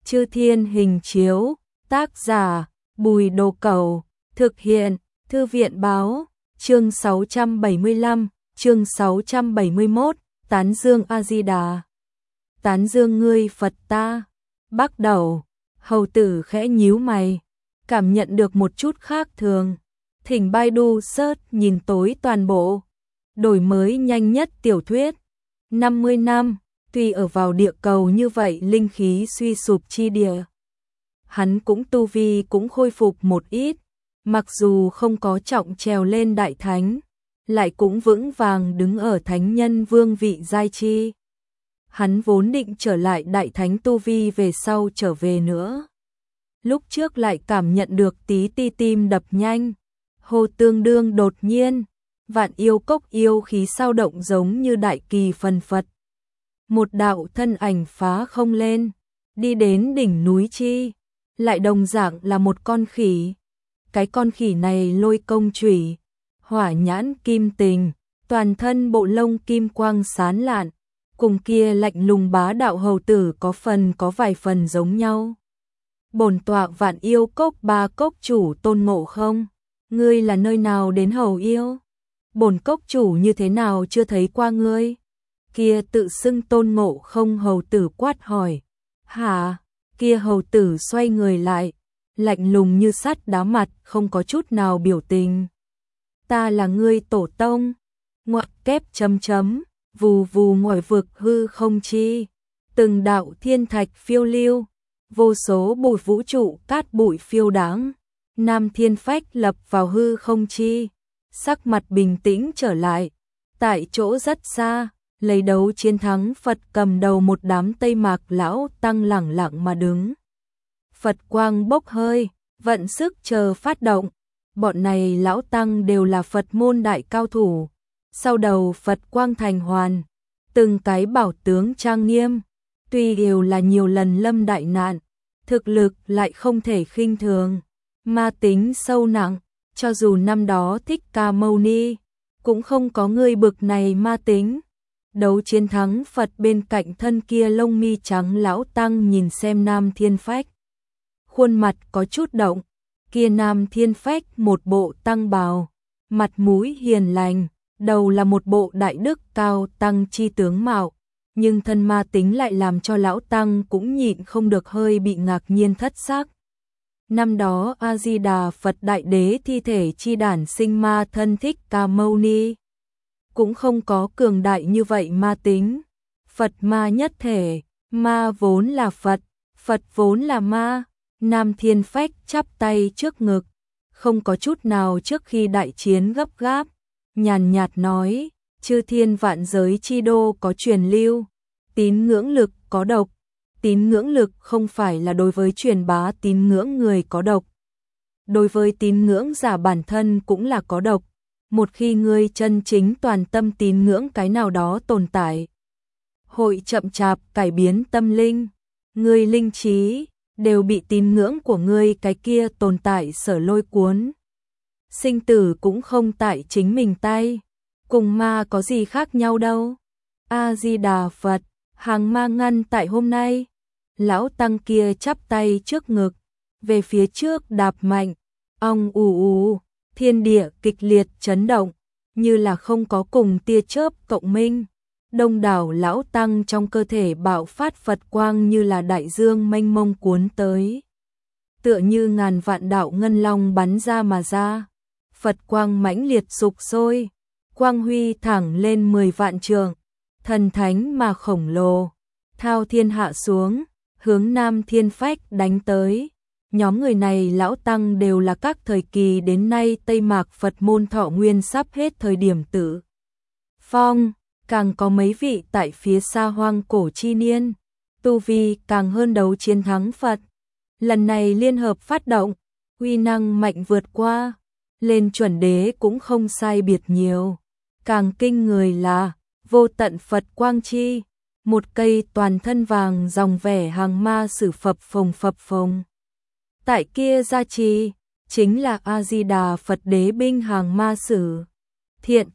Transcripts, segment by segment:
Chư Thiên Hình Chiếu, tác giả Bùi Đồ Cẩu, thực hiện Thư viện Báo, chương 675, chương 671, Tán Dương A Di Đà. Tán dương ngươi Phật ta. Bắt đầu, hầu tử khẽ nhíu mày, cảm nhận được một chút khác thường. Thỉnh Baidu search nhìn tối toàn bộ, đổi mới nhanh nhất tiểu thuyết. 50 năm, tuy ở vào địa cầu như vậy linh khí suy sụp chi địa. Hắn cũng tu vi cũng khôi phục một ít, mặc dù không có trọng trèo lên đại thánh, lại cũng vững vàng đứng ở thánh nhân vương vị giai chi. Hắn vốn định trở lại đại thánh tu vi về sau trở về nữa. Lúc trước lại cảm nhận được tí ti tim đập nhanh, hồ tương đương đột nhiên, vạn yêu cốc yêu khí sao động giống như đại kỳ phân phật. Một đạo thân ảnh phá không lên, đi đến đỉnh núi chi, lại đồng dạng là một con khỉ. Cái con khỉ này lôi công chủy, hỏa nhãn kim tình, toàn thân bộ lông kim quang sáng lạn, cùng kia lạnh lùng bá đạo hầu tử có vài phần giống nhau. Bổn tọa vạn yêu cốc ba cốc chủ Tôn Ngộ Không, ngươi là nơi nào đến hầu yêu? Bổn cốc chủ như thế nào chưa thấy qua ngươi? Kia tự xưng Tôn Ngộ Không hầu tử quát hỏi. Hả? Kia hầu tử xoay người lại, lạnh lùng như sắt đá mặt, không có chút nào biểu tình. Ta là ngươi tổ tông. Ngoặc kép chấm chấm, vù vù ngoài vực hư không chi, từng đạo thiên thạch phiêu lưu, vô số bụi vũ trụ cát bụi phiêu đáng. Nam Thiên Phách lập vào hư không chi, sắc mặt bình tĩnh trở lại, tại chỗ rất xa, lấy đấu chiến thắng Phật cầm đầu một đám Tây Mạc lão tăng lẳng lặng mà đứng. Phật quang bốc hơi, vận sức chờ phát động, bọn này lão tăng đều là Phật môn đại cao thủ. Sau đầu Phật quang thành hoàn, từng cái bảo tướng trang nghiêm, tuy đều là nhiều lần lâm đại nạn, thực lực lại không thể khinh thường, ma tính sâu nặng, cho dù năm đó Thích Ca Mâu Ni, cũng không có người bực này ma tính. Đấu chiến thắng Phật bên cạnh thân kia lông mi trắng lão tăng nhìn xem Nam Thiên Phách. Khuôn mặt có chút động, kia Nam Thiên Phách một bộ tăng bào, mặt mũi hiền lành, đầu là một bộ đại đức cao tăng chi tướng mạo, nhưng thân ma tính lại làm cho lão tăng cũng nhịn không được hơi bị ngạc nhiên thất sắc. Năm đó A Di Đà Phật Đại Đế thi thể chi đản sinh ma thân Thích Ca Mâu Ni, cũng không có cường đại như vậy ma tính. Phật ma nhất thể, ma vốn là Phật, Phật vốn là ma. Nam Thiên Phách chắp tay trước ngực, không có chút nào trước khi đại chiến gấp gáp, nhàn nhạt nói, chư thiên vạn giới chi đô có truyền lưu, tín ngưỡng lực có độc. Tín ngưỡng lực không phải là đối với truyền bá tín ngưỡng người có độc. Đối với tín ngưỡng giả bản thân cũng là có độc. Một khi ngươi chân chính toàn tâm tín ngưỡng cái nào đó tồn tại, hội chậm chạp cải biến tâm linh. Ngươi linh trí đều bị tín ngưỡng của ngươi cái kia tồn tại sở lôi cuốn. Sinh tử cũng không tại chính mình tay. Cùng ma có gì khác nhau đâu. A Di Đà Phật, hàng ma ngăn tại hôm nay. Lão tăng kia chắp tay trước ngực, về phía trước đạp mạnh, ong ù ù, thiên địa kịch liệt chấn động, như là không có cùng tia chớp cộng minh. Đông đảo lão tăng trong cơ thể bạo phát Phật quang như là đại dương mênh mông cuốn tới. Tựa như ngàn vạn đạo ngân long bắn ra mà ra, Phật quang mãnh liệt sục sôi, quang huy thẳng lên 10 vạn trượng, thần thánh mà khổng lồ, thao thiên hạ xuống, hướng Nam Thiên Phách đánh tới. Nhóm người này lão tăng đều là các thời kỳ đến nay Tây Mạc Phật môn thọ nguyên sắp hết thời điểm tử phong, càng có mấy vị tại phía xa hoang cổ chi niên, tu vi càng hơn đấu chiến thắng Phật. Lần này liên hợp phát động, uy năng mạnh vượt qua, lên chuẩn đế cũng không sai biệt nhiều. Càng kinh người là vô tận Phật quang chi, một cây toàn thân vàng dòng vẻ hàng ma sử phập phồng. Tại kia gia trì, chính là A Di Đà Phật đế binh hàng ma sử. Thiện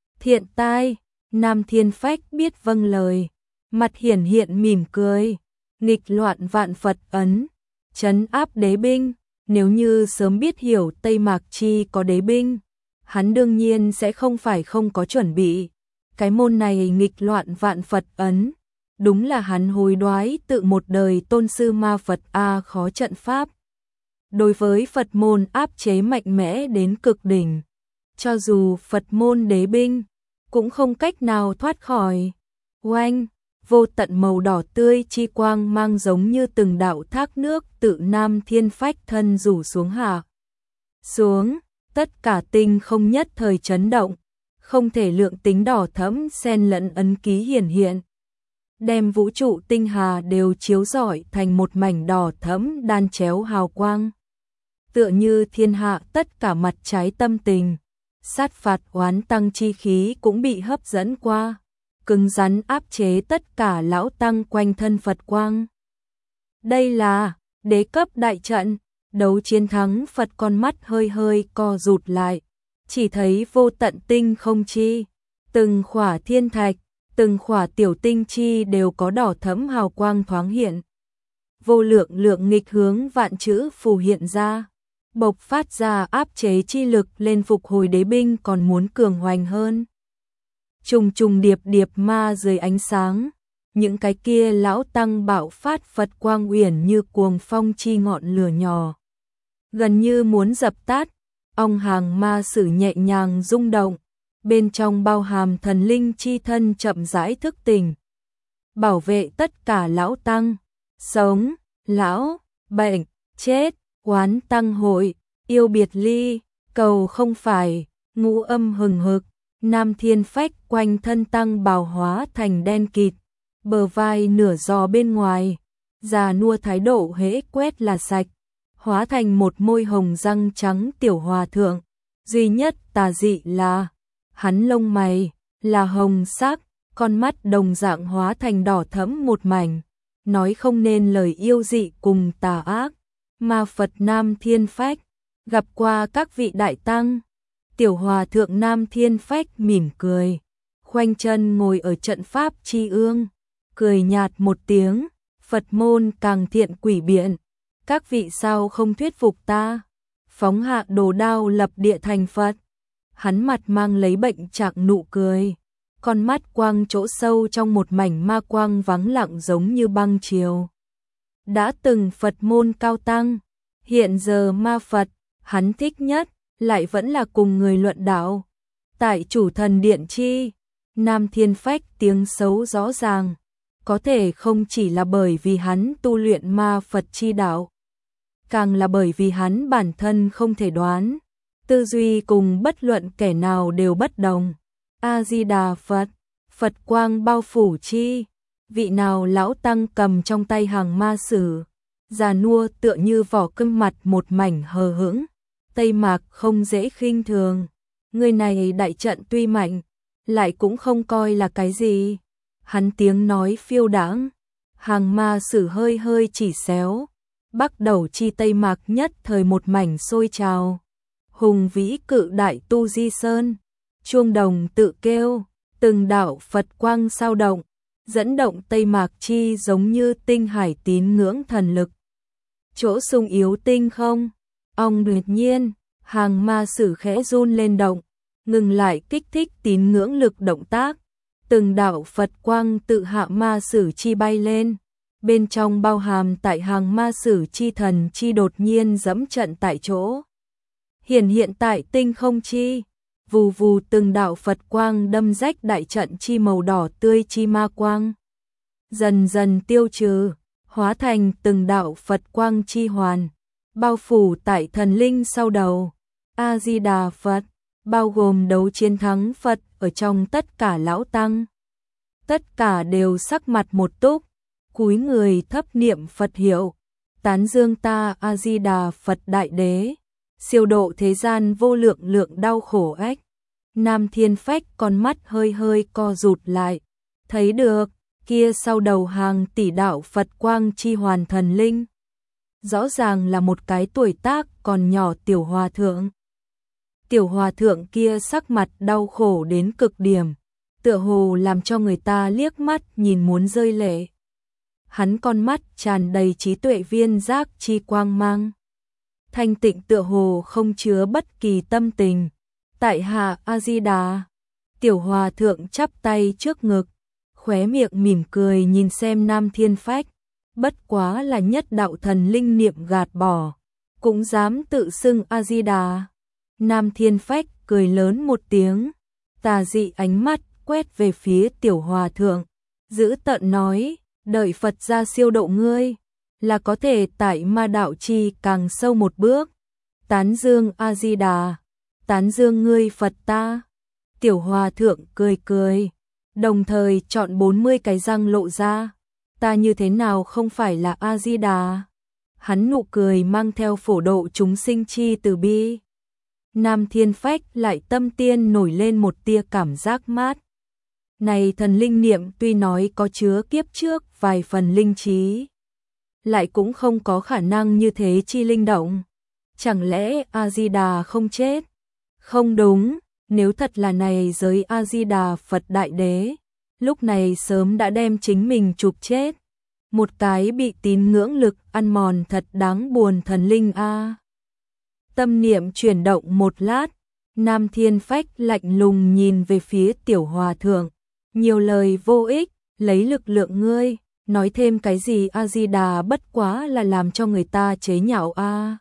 tai, Nam Thiên Phách biết vâng lời, mặt hiển hiện mỉm cười, nghịch loạn vạn Phật ấn, trấn áp đế binh. Nếu như sớm biết hiểu Tây Mạc Chi có đế binh, hắn đương nhiên sẽ không phải không có chuẩn bị. Cái môn này nghịch loạn vạn Phật ấn, đúng là hắn hối đoái tự một đời tôn sư ma Phật A khó trận pháp. Đối với Phật môn áp chế mạnh mẽ đến cực đỉnh, cho dù Phật môn đế binh, cũng không cách nào thoát khỏi. Oanh, vô tận màu đỏ tươi chi quang mang giống như từng đạo thác nước tự Nam Thiên Phách thân rủ xuống hạ. Xuống, tất cả tinh không nhất thời chấn động, không thể lượng tính đỏ thẫm xen lẫn ấn ký hiển hiện. Đem vũ trụ tinh hà đều chiếu rọi thành một mảnh đỏ thẫm đan chéo hào quang. Tựa như thiên hạ tất cả mặt trái tâm tình, sát phạt oán tăng chi khí cũng bị hấp dẫn qua, cứng rắn áp chế tất cả lão tăng quanh thân Phật quang. Đây là đế cấp đại trận, đấu chiến thắng Phật, con mắt hơi hơi co rụt lại, chỉ thấy vô tận tinh không chi, từng khỏa thiên thạch, từng khỏa tiểu tinh chi đều có đỏ thẫm hào quang thoáng hiện. Vô lượng lượng nghịch hướng vạn chữ phù hiện ra, bộc phát ra áp chế chi lực lên phục hồi đế binh còn muốn cường hoành hơn. Trùng trùng điệp điệp ma dưới ánh sáng, những cái kia lão tăng bạo phát Phật quang uyển như cuồng phong chi ngọn lửa nhỏ, gần như muốn dập tắt. Ong hàng ma sử nhẹ nhàng rung động, bên trong bao hàm thần linh chi thân chậm rãi thức tỉnh, bảo vệ tất cả lão tăng, sống, lão, bệnh, chết, oán tăng hội, yêu biệt ly, cầu không phải, ngũ âm hừng hực. Nam Thiên Phách quanh thân tăng bào hóa thành đen kịt, bờ vai nửa giò bên ngoài, già nua thái độ hễ quét là sạch, hóa thành một môi hồng răng trắng tiểu hòa thượng. Duy nhất tà dị là hắn lông mày là hồng sắc, con mắt đồng dạng hóa thành đỏ thẫm một mảnh, nói không nên lời yêu dị cùng tà ác. Ma Phật Nam Thiên Phách gặp qua các vị đại tăng. Tiểu hòa thượng Nam Thiên Phách mỉm cười, khoanh chân ngồi ở trận pháp chi ương, cười nhạt một tiếng, Phật môn càng thiện quỷ biện, các vị sao không thuyết phục ta, phóng hạ đồ đao lập địa thành Phật. Hắn mặt mang lấy bệnh trạng nụ cười, con mắt quang chỗ sâu trong một mảnh ma quang vắng lặng giống như băng chiều. Đã từng Phật môn cao tăng, hiện giờ ma Phật, hắn thích nhất lại vẫn là cùng người luận đạo. Tại chủ thần điện chi, Nam Thiên Phách tiếng xấu rõ ràng, có thể không chỉ là bởi vì hắn tu luyện ma Phật chi đạo, càng là bởi vì hắn bản thân không thể đoán, tư duy cùng bất luận kẻ nào đều bất đồng. A Di Đà Phật, Phật quang bao phủ chi, vị nào lão tăng cầm trong tay hàng ma sử, già nua tựa như vỏ cưng mặt một mảnh hờ hững. Tây Mạc không dễ khinh thường, người này đại trận tuy mạnh, lại cũng không coi là cái gì. Hắn tiếng nói phiêu đãng, hàng ma sử hơi hơi chỉ xéo, bắt đầu chi Tây Mạc nhất thời một mảnh sôi trào. Hùng vĩ cự đại tu di sơn, chuông đồng tự kêu, từng đạo Phật quang sao động, dẫn động Tây Mạc chi giống như tinh hải tín ngưỡng thần lực. Chỗ sung yếu tinh không, ong đột nhiên, hàng ma sử khẽ run lên động, ngừng lại kích thích tín ngưỡng lực động tác. Từng đạo Phật quang tự hạ ma sử chi bay lên, bên trong bao hàm tại hàng ma sử chi thần chi đột nhiên dẫm trận tại chỗ. Hiện tại tinh không chi, vù vù từng đạo Phật quang đâm rách đại trận chi màu đỏ tươi chi ma quang. Dần dần tiêu trừ, hóa thành từng đạo Phật quang chi hoàn, bao phủ tại thần linh sau đầu. A Di Đà Phật, bao gồm đấu chiến thắng Phật ở trong tất cả lão tăng. Tất cả đều sắc mặt một túc, cúi người thấp niệm Phật hiệu, tán dương ta A Di Đà Phật Đại Đế, siêu độ thế gian vô lượng lượng đau khổ ách. Nam Thiên Phách con mắt hơi hơi co rụt lại, thấy được, kia sau đầu hàng tỷ đạo Phật quang chi hoàn thần linh. Rõ ràng là một cái tuổi tác còn nhỏ tiểu hòa thượng. Tiểu hòa thượng kia sắc mặt đau khổ đến cực điểm, tựa hồ làm cho người ta liếc mắt nhìn muốn rơi lệ. hắn con mắt tràn đầy trí tuệ viên giác chi quang mang. Thanh tịnh tựa hồ không chứa bất kỳ tâm tình. Tại hạ A-di-đà. Tiểu hòa thượng chắp tay trước ngực, khóe miệng mỉm cười nhìn xem Nam Thiên Phách, bất quá là nhất đạo thần linh niệm gạt bỏ, cũng dám tự xưng A-di-đà. Nam Thiên Phách cười lớn một tiếng, tà dị ánh mắt quét về phía tiểu hòa thượng, giữ tợn nói, đợi Phật ra siêu độ ngươi, là có thể tại ma đạo chi càng sâu một bước. Tán dương A-di-đà, tán dương ngươi Phật ta. Tiểu hòa thượng cười cười, đồng thời chọn 40 cái răng lộ ra, ta như thế nào không phải là A-di-đà. Hắn nụ cười mang theo phổ độ chúng sinh chi từ bi. Nam Thiên Phách lại tâm tiên nổi lên một tia cảm giác mát. Này thần linh niệm tuy nói có chứa kiếp trước vài phần linh trí, lại cũng không có khả năng như thế chi linh động. Chẳng lẽ A-di-đà không chết? Không đúng, nếu thật là này giới A-di-đà Phật Đại Đế, lúc này sớm đã đem chính mình chụp chết. Một cái bị tín ngưỡng lực ăn mòn thật đáng buồn thần linh a. Tâm niệm chuyển động một lát, Nam Thiên Phách lạnh lùng nhìn về phía tiểu hòa thượng, nhiều lời vô ích, lấy lực lượng ngươi, nói thêm cái gì A-di-đà bất quá là làm cho người ta chế nhạo a.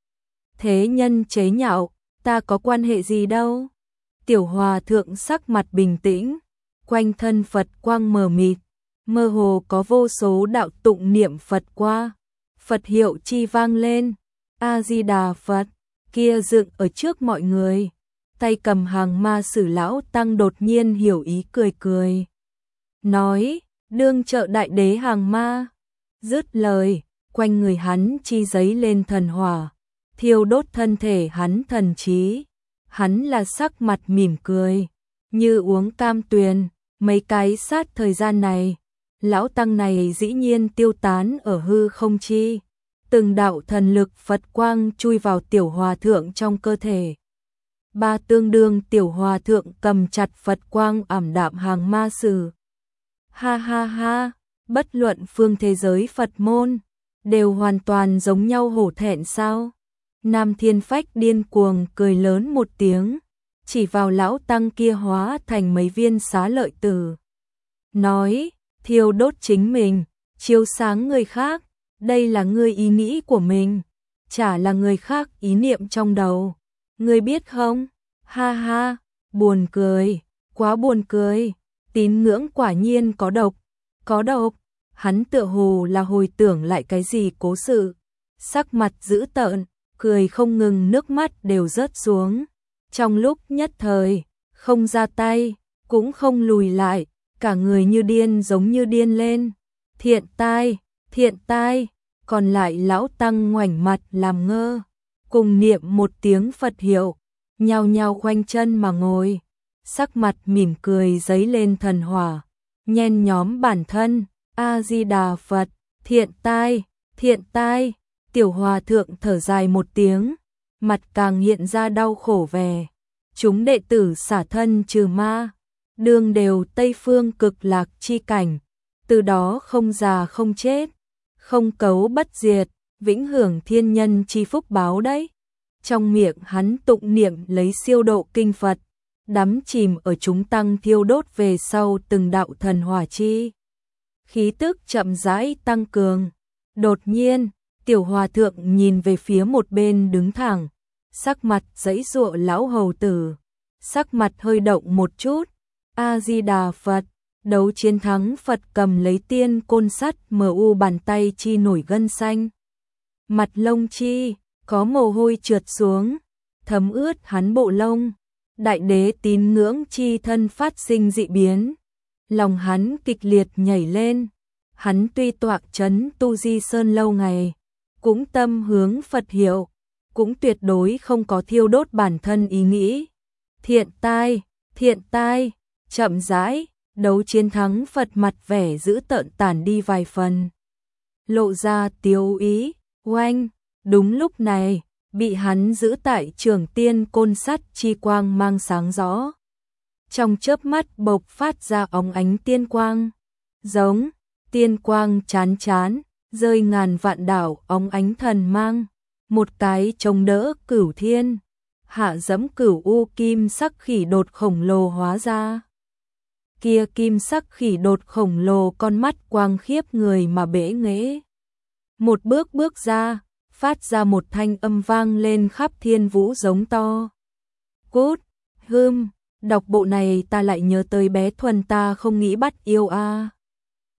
Thế nhân chế nhạo, ta có quan hệ gì đâu. Tiểu hòa thượng sắc mặt bình tĩnh, quanh thân Phật quang mờ mịt, mơ hồ có vô số đạo tụng niệm Phật qua, Phật hiệu chi vang lên, A-di-đà Phật, kia dựng ở trước mọi người, tay cầm hàng ma sử lão tăng đột nhiên hiểu ý cười cười. Nói, đương trợ đại đế hàng ma, dứt lời, quanh người hắn chi giấy lên thần hỏa, thiêu đốt thân thể hắn thần trí, hắn là sắc mặt mỉm cười, như uống cam tuyền, mấy cái sát thời gian này. Lão tăng này dĩ nhiên tiêu tán ở hư không chi, từng đạo thần lực Phật quang chui vào tiểu hòa thượng trong cơ thể. Ba tương đương tiểu hòa thượng cầm chặt Phật quang ảm đạm hàng ma sử. Ha ha ha, bất luận phương thế giới Phật môn, đều hoàn toàn giống nhau hổ thẹn sao? Nam Thiên Phách điên cuồng cười lớn một tiếng, chỉ vào lão tăng kia hóa thành mấy viên xá lợi tử. Nói, thiêu đốt chính mình, chiếu sáng người khác, đây là ngươi ý nghĩ của mình, chả là người khác ý niệm trong đầu. Ngươi biết không? Ha ha, buồn cười, quá buồn cười, tín ngưỡng quả nhiên có độc, có độc. Hắn tựa hồ là hồi tưởng lại cái gì cố sự, sắc mặt dữ tợn, cười không ngừng, nước mắt đều rớt xuống. Trong lúc nhất thời, không ra tay, cũng không lùi lại, cả người như điên giống như điên lên. Thiện tai, còn lại lão tăng ngoảnh mặt làm ngơ, cùng niệm một tiếng Phật hiệu, nhao nhao khoanh chân mà ngồi, sắc mặt mỉm cười giấy lên thần hỏa, nhen nhóm bản thân, A-di-đà Phật, thiện tai, tiểu hòa thượng thở dài một tiếng, mặt càng hiện ra đau khổ vẻ, chúng đệ tử xả thân trừ ma, đương đều Tây Phương cực lạc chi cảnh, từ đó không già không chết, không cấu bất diệt, vĩnh hưởng thiên nhân chi phúc báo đấy. Trong miệng hắn tụng niệm lấy siêu độ kinh Phật, đắm chìm ở chúng tăng thiêu đốt về sau từng đạo thần hỏa chi. Khí tức chậm rãi tăng cường. Đột nhiên, tiểu hòa thượng nhìn về phía một bên đứng thẳng, sắc mặt giãy giụa lão hầu tử, sắc mặt hơi động một chút. A-di-đà Phật, đấu chiến thắng Phật cầm lấy tiên côn sắt mu bàn tay chi nổi gân xanh. Mặt lông chi, có mồ hôi trượt xuống, thấm ướt hắn bộ lông. Đại đế tín ngưỡng chi thân phát sinh dị biến. Lòng hắn kịch liệt nhảy lên. Hắn tuy tọa chấn tu di sơn lâu ngày, cũng tâm hướng Phật hiệu, cũng tuyệt đối không có thiêu đốt bản thân ý nghĩ. Thiện tai, chậm rãi, đấu chiến thắng Phật mặt vẻ dữ tợn tản đi vài phần. Lộ ra tiếu ý, oanh, đúng lúc này, bị hắn giữ tại trường tiên côn sắt chi quang mang sáng rõ. Trong chớp mắt bộc phát ra óng ánh tiên quang, giống tiên quang chán chán, rơi ngàn vạn đảo óng ánh thần mang, một cái chống đỡ cửu thiên, hạ dẫm cửu u kim sắc khỉ đột khổng lồ hóa ra. Kia kim sắc khỉ đột khổng lồ con mắt quang khiếp người mà bẽ nghễ. Một bước bước ra, phát ra một thanh âm vang lên khắp thiên vũ giống to. Cút, đọc bộ này ta lại nhớ tới bé Thuần ta không nghĩ bắt yêu a.